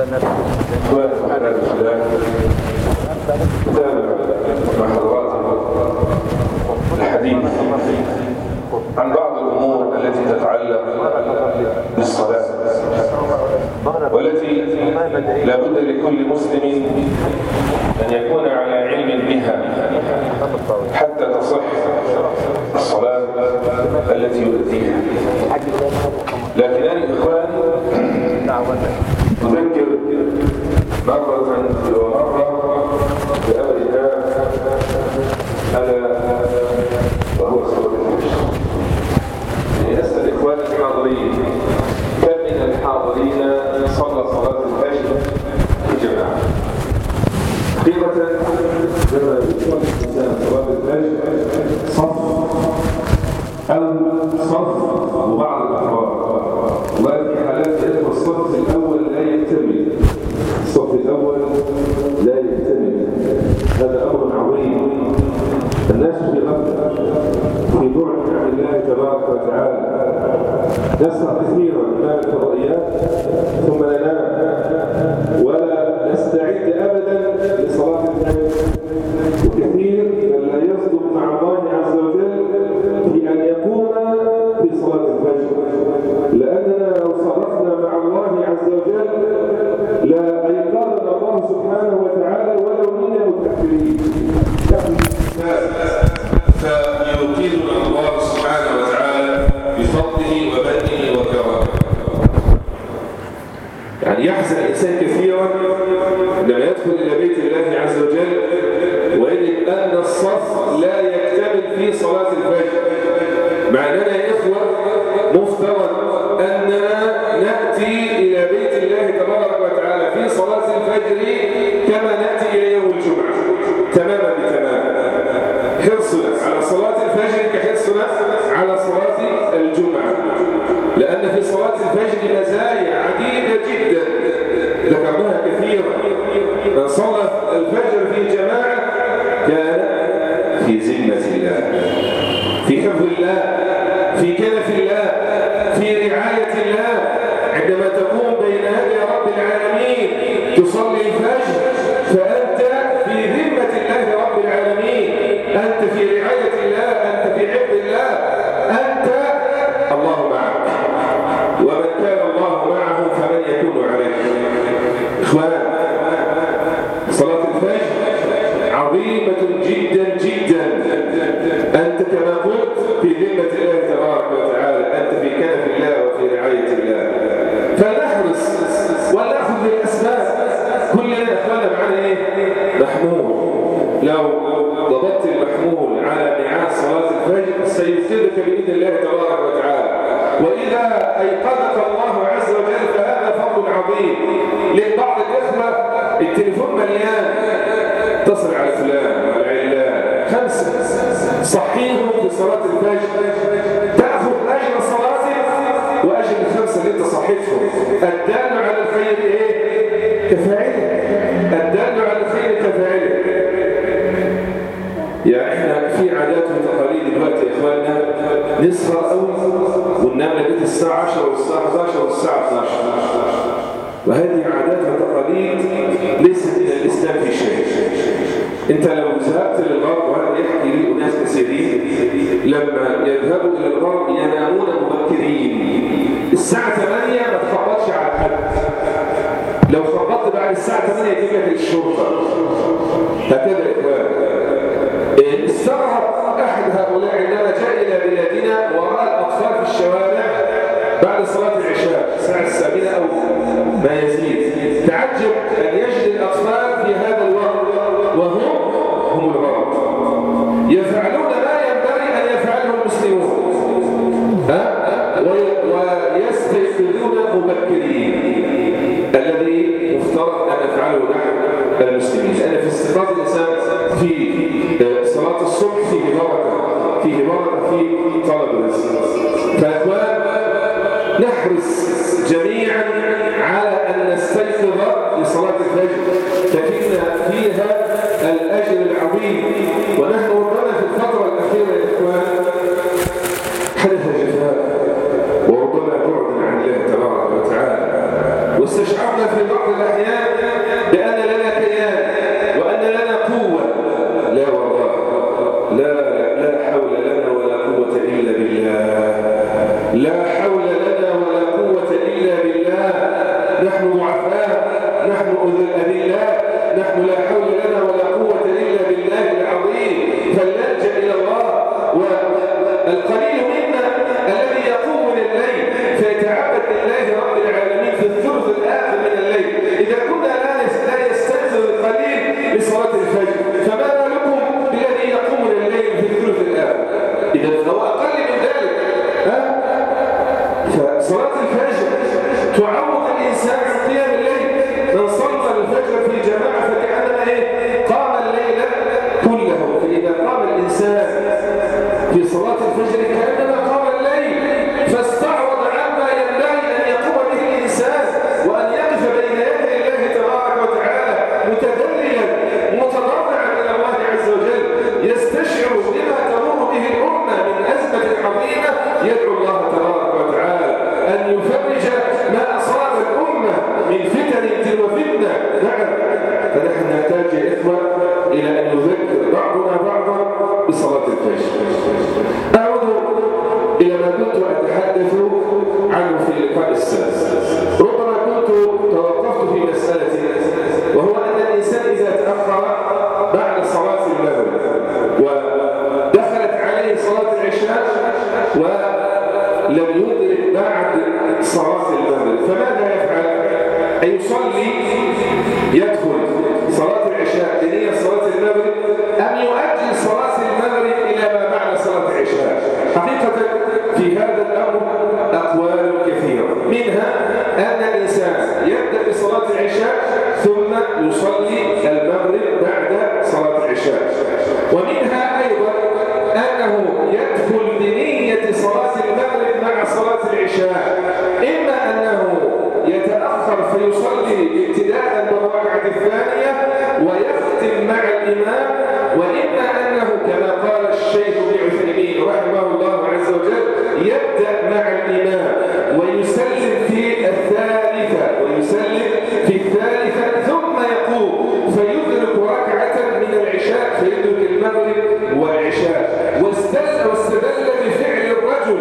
الحديث عن بعض الأمور التي تتعلق بالصلاة والتي لا بد لكل مسلم أن يكون على علم بها حتى تصح الصلاة التي يؤديها. لكن أنا إخواني أذكر مرة ومرة بأمرنا ألا وهو صلاة الفجر. أسأل إخواني الحاضرين كم من الحاضرين صلى صلاة الفجر في جماعة؟ حقيقة لما يصلي الإنسان صلاة الفجر صف أو صف وبعض الأفراد، وفي حالات يأتي الصف الأول لا يكتمل، الصف الأول لا يكتمل. هذا أمر عظيم. الناس في غفلة في بعد عن الله تبارك وتعالى، نسهر كثيرا أمام الفضائيات ثم ننام ولا نستعد أبدا لصلاة الفجر. وكثير من لا يصدق مع الله عز وجل في أن يقوم في صلاة الفجر، لأننا لو صرفنا مع الله عز وجل لا أيقظنا الله سبحانه وتعالى ولو منا متأخرين. فيوكلنا الله سبحانه وتعالى بفضله ومنه وكرمه. يعني يحزن الإنسان كثيرا لما يدخل إلى بيت الله عز وجل ويجد أن الصف لا يكتمل في صلاة الفجر، مع أننا يا إخوة مفترض أننا نأتي إلى بيت الله تبارك وتعالى في صلاة الفجر كما نأتي إلى يوم الجمعة تماما بتمام. حرصنا على صلاة الفجر كحرصنا على صلاة الجمعة، لأن في صلاة الفجر مزايا عديدة جدا ذكرناها كثيرا. من صلى الفجر في جماعة كان في ذمة الله، في حفظ الله، في كنف الله، في رعاية الله. عندما تقوم بين يدي رب العالمين تصلي الفجر فأنت في ذمة الله رب العالمين، أنت في رعاية الله، أنت في حفظ الله، أنت الله معك، ومن كان الله معه فمن يكون عليه. إخوان، صلاة الفجر عظيمة جدا جدا. أنت كما قلت في ذمة الله تبارك وتعالى، أنت في كنف الله وفي رعاية الله. فنحرص ونأخذ بالأسباب. كلنا إخوانا معنا إيه؟ محمول. لو ضبطت المحمول على ميعاد صلاة الفجر سيفقدك بإذن الله تبارك وتعالى. وإذا أيقظك الله عز وجل فهذا فضل عظيم. لبعض الإخوة التليفون مليان، اتصل على فلان وعلى علان، 5 صحيهم في صلاة الفجر، تأخذ أجر صلاتك وأجر ال5 اللي أنت صحيتهم. الدال على الخير إيه؟ كفاعله. الدال على الخير كفاعله. يعني احنا في عادات وتقاليد دلوقتي يا اخواننا، نسهر قوي وننام لغايه الساعه 10 والساعه 11 والساعه 12، وهذه عادات وتقاليد ليست من الاسلام في شيء. انت لو ذهبت للغرب، وهذا يحكي لي اناس كثيرين لما يذهبوا الى الغرب ينامون مبكرين. الساعه 8 ما تخبطش على حد، لو خبطت بعد الساعه 8 يجيب لك الشرطه. هكذا يا اخوان. استغرب أحد هؤلاء عندما جاء إلى بلادنا ورأى الأطفال في الشوارع بعد صلاة العشاء الساعة 7 أو ما يزيد. تعجب أن يجد الأطفال في هذا الوقت وهم الغرب يفعلون ما ينبغي أن يفعله المسلمون، ويستيقظون مبكرين الذي مفترض أن نفعله نحن المسلمين. لأن في استيقاظ الإنسان في صلاة الصبح فيه بركة، فيه طلب الرزق. فأخوان، نحرص جميعا على أن نستيقظ لصلاة الفجر فإن فيها الأجر العظيم. ونحن ربما في الفترة الأخيرة يا إخوان حدث جفاء وربما بعد عن الله تبارك وتعالى، واستشعرنا يزعمون في بعض الأحيان بأن لنا كيان وأن لنا قوة. لا والله، لا حول لنا ولا قوة إلا بالله. لا حول لنا ولا قوة إلا بالله. نحن ضعفاء، نحن أذلاء، نحن لا حول لنا ولا قوة إلا بالله العظيم. فلنلجأ إلى الله. والقليل منا الذي يقوم لليل فيتعبد لله رب العالمين في الثلث الآخر من الليل، إذا كنا لا يستنزل القليل لصلاة الفجر، فما بالكم بالذي يقوم لليل في الثلث الآخر؟ إذا هو أقل من ذلك. فصلاة الفجر تعوض الإنسان عن قيام الليل. من صلى الفجر في جماعة فكأنما قام الليل كله. فإذا قام الإنسان في صلاة الفجر كأنما قام الليل، فاستعوض عما ينبغي أن يقوم به الإنسان، وأن يقف بين يدي الله تبارك وتعالى متذللا متضرعا إلى الله عز وجل، يستشعر بما تمر به الأمة من أزمة عظيمة، يدعو الله تبارك وتعالى أن يفرج ما أصاب الأمة من فتن وفتنة. نعم، فنحن نحتاج يا إخوة إلى أن نذكر بعضنا بعضا بصلاة الفجر. أعود إلى ما كنت أتحدث عنه في اللقاء السابق. ربما كنت توقفت في مسألة، وهو أن الإنسان إذا تأخر بعد صلاة المغرب ودخلت عليه صلاة العشاء ولم يدرك بعد صلاة المغرب، فماذا يفعل؟ أن يصلي، يدخل صلاة العشاء بنية صلاة المغرب، أم يؤجل صلاة المغرب إلى ما بعد صلاة العشاء؟ حقيقة في هذا الأمر أقوال كثيرة، منها أن الإنسان يبدأ بصلاة العشاء ثم يصلي المغرب بعد صلاة العشاء، ومنها أيضا أنه يدخل بنية صلاة المغرب مع صلاة العشاء، إما أنه يتأخر فيصلي ابتداء بالركعة الثانية ويختم مع الإمام، وإما أنه كما قال الشيخ ابن عثيمين رحمه الله عز وجل يبدأ مع الإمام ويسلم في الثالثة ثم يقوم فيدرك ركعة من العشاء، فيدرك المغرب والعشاء. واستدل بفعل الرجل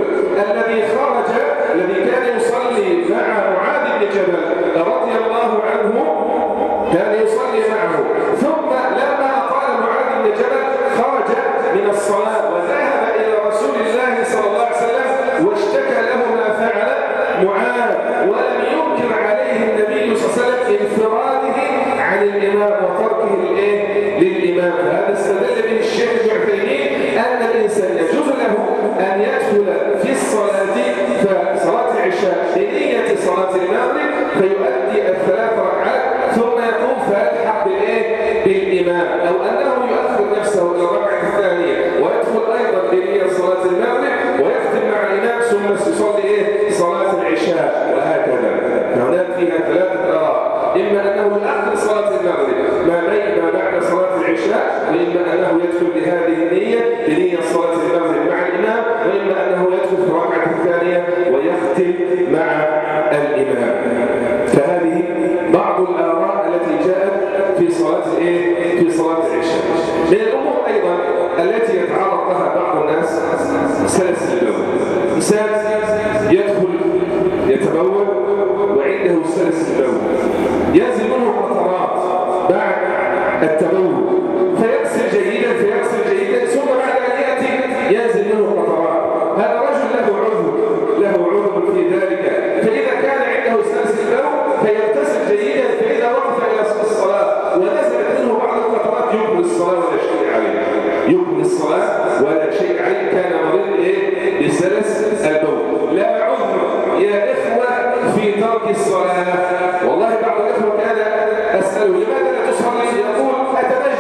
الذي كان يصلي مع معاذ بن جبل رضي الله عنه، كان يصلي معه، ثم لما قال معاذ بن جبل خرج من الصلاة وذهب إلى رسول الله صلى الله عليه وسلم واشتكى له ما فعل معاذ، ولم ينكر عليه النبي صلى الله عليه وسلم انفراده عن الإمام وتركه للإمام. فهذا استدل به الشيخ ابن عثيمين أن الإنسان يجوز له أن يدخل في الصلاة فصلاة العشاء بنية صلاة المغرب فيؤدي الثلاث ركعات ثم يقوم فيلحق بالإمام، أو أنه يؤخر نفسه إلى الركعة الثانية ويدخل أيضا بنية صلاة المغرب ويختم مع الإمام ثم يصلي صلاة العشاء، وهكذا. هناك فيها ثلاثة آراء، إما أنه يؤخر صلاة المغرب ما بعد صلاة العشاء، وإما أنه يدخل بهذه النية بنية صلاة المغرب مع الإمام، وإما أنه يدخل في الركعة الثانية ويختم مع الإمام. فهذه بعض الآراء التي جاءت في صلاة العشاء. من الأمور أيضا التي يتعرض لها بعض الناس سلس البول. إنسان يدخل يتبول وعنده سلس البول، ينزل منه قطرات بعد التبول فيغسل جيدا ثم بعد أن يأتي ينزل منه قطرات. هذا رجل له عذر في ذلك، فإذا كان عنده سلس البول فيغتسل جيدا، فإذا وقف إلى الصلاة ونزلت منه بعض القطرات يكمل الصلاة ولا شيء عليه، كان مريض بسلس البول. لا عذر يا إخوة في ترك الصلاة. والله بعض الإخوة كان أسأله لماذا لا تصلي؟ يقول أتبين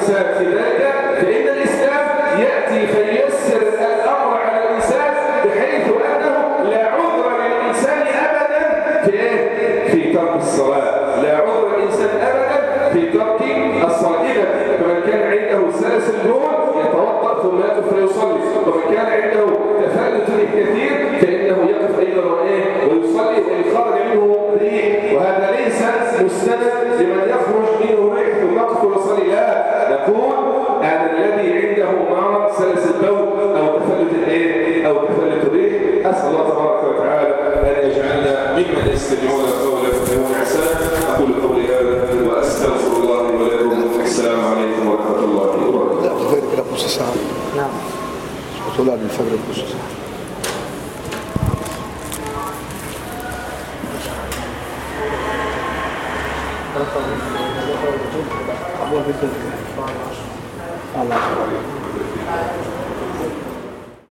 الإنسان في ذلك، فإن الإسلام يأتي فييسر الأمر على الإنسان بحيث أنه لا عذر للإنسان أبدا في ترك الصلاة. لا عذر للإنسان أبدا في ترك الصلاة. إذا فمن كان عنده سلس البول يتوضأ ثم يقف فيصلي، ومن كان عنده تفلت كثير فإنه يقف أيضا ويصلي وإن خرج منه ريح، وهذا ليس مستند لمن يخرج منه ريح ثم يقف ويصلي. لا، نقول أن الذي عنده مرض سلس البول أو تفلت الريح، أسأل الله تبارك وتعالى أن يجعلنا ممن يستمعون القول فيتبعون أحسنه. أقول قولي هذا وأستغفر الله ولكم. السلام عليكم ورحمة الله وبركاته. لا الفجر كده نص ساعة. نعم. طلع من الفجر نص ساعة. الله